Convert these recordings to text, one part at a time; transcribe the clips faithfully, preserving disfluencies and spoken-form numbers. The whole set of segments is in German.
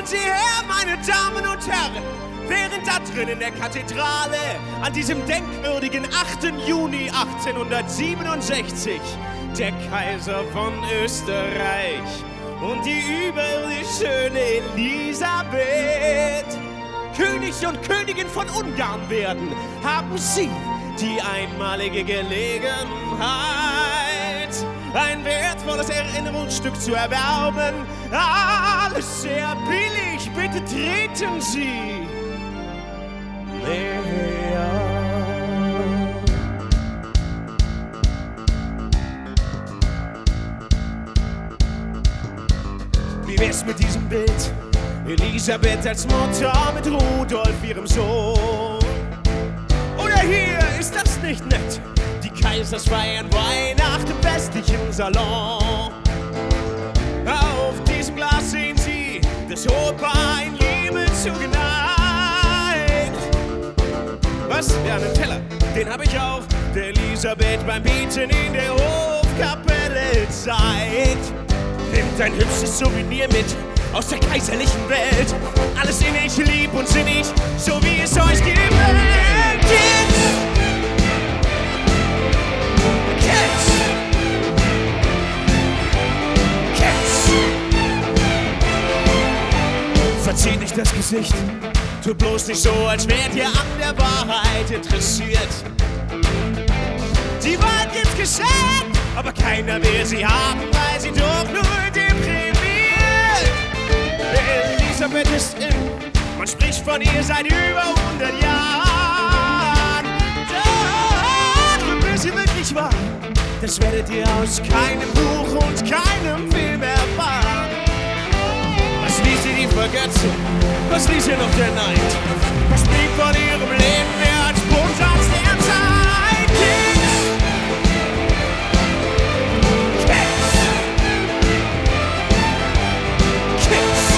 Schaut sie her, meine Damen und Herren, während da drin in der Kathedrale an diesem denkwürdigen achten Juni achtzehnhundertsiebenundsechzig der Kaiser von Österreich und die überirdisch schöne Elisabeth König und Königin von Ungarn werden, haben sie die einmalige Gelegenheit, ein wertvolles Erinnerungsstück zu erwerben. Alles sehr billig, bitte treten Sie näher. Wie wär's mit diesem Bild? Elisabeth als Mutter mit Rudolf, ihrem Sohn. Oder hier, ist das nicht nett? Die Kaisers feiern Weihnachten im westlichen Salon. Auf diesem Glas sehen Sie das Hohepaar in Liebe zugeneigt. Was? Ja, einen Teller, den hab ich auch. Der Elisabeth beim Beten in der Hofkapelle zeigt. Nimmt ein hübsches Souvenir mit aus der kaiserlichen Welt. Alles innig, lieb und sinnig, so wie es euch gefällt. Kids! Kids! Kids! Verzieht nicht das Gesicht, tut bloß nicht so, als wärt ihr an der Wahrheit interessiert. Die Wahrheit gibt's geschenkt, aber keiner will sie haben, weil sie doch nur deprimiert. Elisabeth ist in, man spricht von ihr seit über hundert Jahren. Doch, bis sie wirklich war, das werdet ihr aus keinem Buch und keinem Film erfahren. Was ließ sie die Vergötzung? Was ließ ihr noch der Neid? Was blieb von ihrem Leben mehr als Bodensatz der Zeit? Kids! Kids! Kids!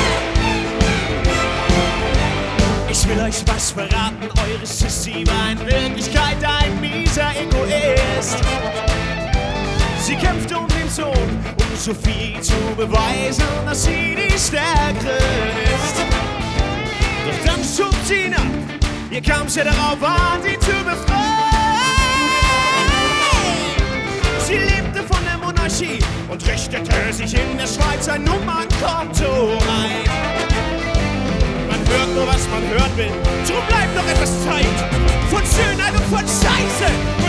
Ich will euch was verraten, eure Sissy war in Wirklichkeit ein mieser Egoist. Sie kämpfte um den Sohn, um Sophie zu beweisen, dass sie die Stärkere ist. Doch dann schob sie ab, ihr kam's ja darauf an, sie zu befreien. Sie lebte von der Monarchie und richtete sich in der Schweiz ein Nummernkonto ein. Man hört nur, was man hören will, drum bleibt noch etwas Zeit von Schönheit und von Scheiße.